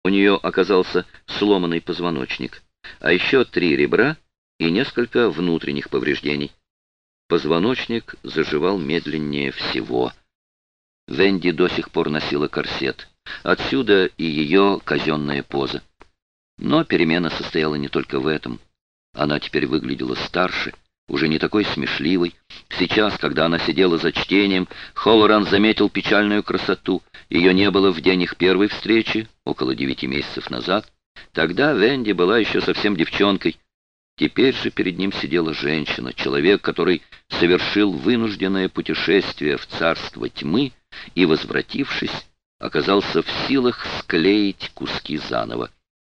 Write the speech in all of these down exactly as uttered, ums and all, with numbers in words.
У нее оказался сломанный позвоночник, а еще три ребра и несколько внутренних повреждений. Позвоночник заживал медленнее всего. Венди до сих пор носила корсет. Отсюда и ее казенная поза. Но перемена состояла не только в этом. Она теперь выглядела старше, уже не такой смешливой. Сейчас, когда она сидела за чтением, Холлоран заметил печальную красоту. Ее не было в день их первой встречи, около девяти месяцев назад. Тогда Венди была еще совсем девчонкой. Теперь же перед ним сидела женщина, человек, который совершил вынужденное путешествие в царство тьмы и, возвратившись, оказался в силах склеить куски заново.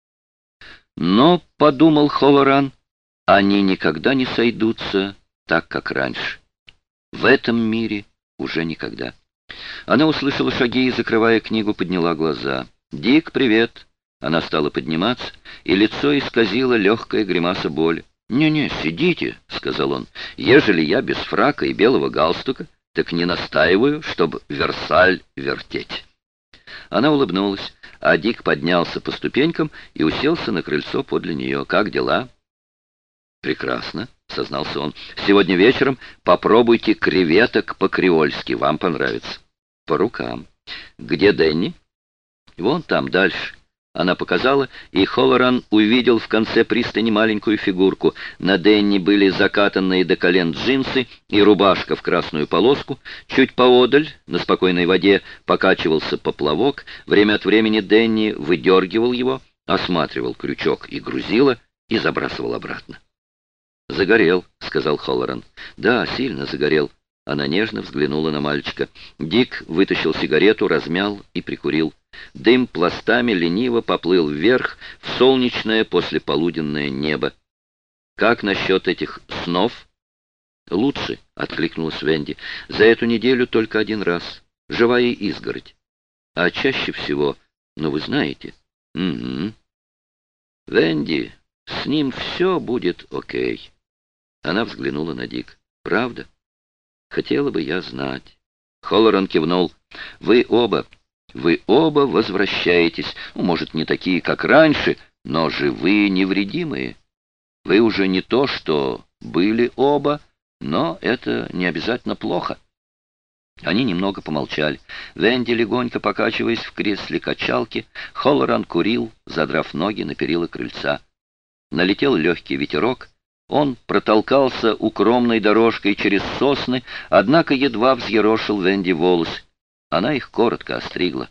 Но, — подумал Холлоран, — они никогда не сойдутся так, как раньше. В этом мире уже никогда. Она услышала шаги и, закрывая книгу, подняла глаза. «Дик, привет!» Она стала подниматься, и лицо исказило легкая гримаса боли. «Не-не, сидите», — сказал он. «Ежели я без фрака и белого галстука, так не настаиваю, чтобы Версаль вертеть». Она улыбнулась, а Дик поднялся по ступенькам и уселся на крыльцо подле нее. «Как дела?» «Прекрасно», — сознался он. «Сегодня вечером попробуйте креветок по-креольски. Вам понравится». «По рукам». «Где Дэнни?» «Вон там, дальше». Она показала, и Холлоран увидел в конце пристани маленькую фигурку. На Дэнни были закатанные до колен джинсы и рубашка в красную полоску. Чуть поодаль, на спокойной воде, покачивался поплавок. Время от времени Дэнни выдергивал его, осматривал крючок и грузило, и забрасывал обратно. «Загорел», — сказал Холлоран. «Да, сильно загорел». Она нежно взглянула на мальчика. Дик вытащил сигарету, размял и прикурил. Дым пластами лениво поплыл вверх в солнечное послеполуденное небо. «Как насчет этих снов?» «Лучше», — откликнулась Венди. «За эту неделю только один раз. Живая изгородь. А чаще всего, ну вы знаете». «Угу». «Венди, с ним все будет окей». Она взглянула на Дик. «Правда? Хотела бы я знать». Холлоран кивнул. «Вы оба, вы оба возвращаетесь. Ну, может, не такие, как раньше, но живые, невредимые. Вы уже не то, что были оба, но это не обязательно плохо». Они немного помолчали. Венди, легонько покачиваясь в кресле качалки, Холлоран курил, задрав ноги на перила крыльца. Налетел легкий ветерок. Он протолкался укромной дорожкой через сосны, однако едва взъерошил Венди волосы. Она их коротко остригла.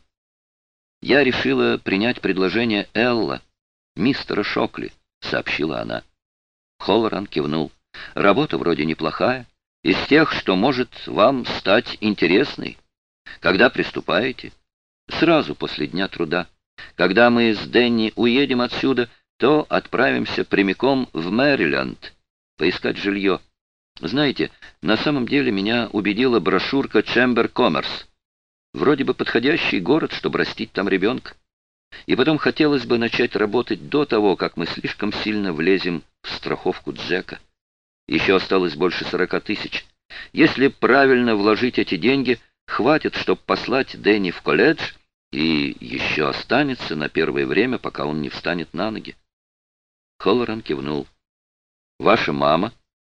«Я решила принять предложение Элла, мистера Шокли», — сообщила она. Холлоран кивнул. «Работа вроде неплохая, из тех, что может вам стать интересной. Когда приступаете?» «Сразу после дня труда. Когда мы с Дэнни уедем отсюда, то отправимся прямиком в Мэриленд поискать жилье. Знаете, на самом деле меня убедила брошюрка Chamber Commerce. Вроде бы подходящий город, чтобы растить там ребенка. И потом хотелось бы начать работать до того, как мы слишком сильно влезем в страховку Джека. Еще осталось больше сорока тысяч. Если правильно вложить эти деньги, хватит, чтобы послать Дэнни в колледж, и еще останется на первое время, пока он не встанет на ноги». Холлоран кивнул. «Ваша мама?»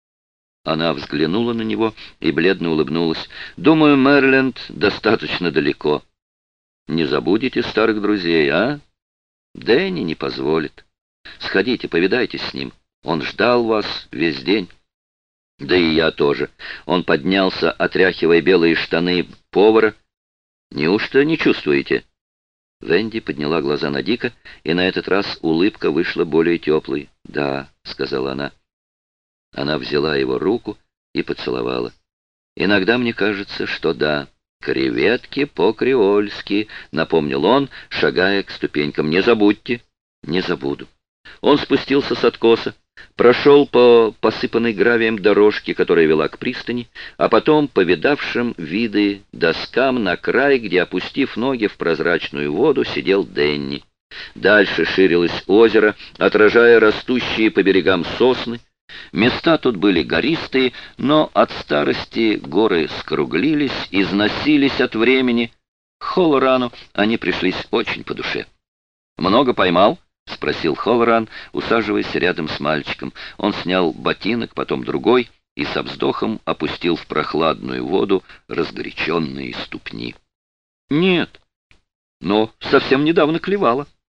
Она взглянула на него и бледно улыбнулась. «Думаю, Мэриленд достаточно далеко. Не забудете старых друзей, а? Дэнни не позволит. Сходите, повидайтесь с ним. Он ждал вас весь день». «Да и я тоже». Он поднялся, отряхивая белые штаны повара. «Неужто не чувствуете?» Венди подняла глаза на Дика, и на этот раз улыбка вышла более теплой. «Да», — сказала она. Она взяла его руку и поцеловала. «Иногда мне кажется, что да. Креветки по-креольски», — напомнил он, шагая к ступенькам. «Не забудьте». «Не забуду». Он спустился с откоса, прошел по посыпанной гравием дорожке, которая вела к пристани, а потом по видавшим виды доскам на край, где, опустив ноги в прозрачную воду, сидел Дэнни. Дальше ширилось озеро, отражая растущие по берегам сосны. Места тут были гористые, но от старости горы скруглились, износились от времени. Холлорану они пришлись очень по душе. «Много поймал?» — спросил Ховаран, усаживаясь рядом с мальчиком. Он снял ботинок, потом другой, и со вздохом опустил в прохладную воду разгоряченные ступни. «Нет, но совсем недавно клевало».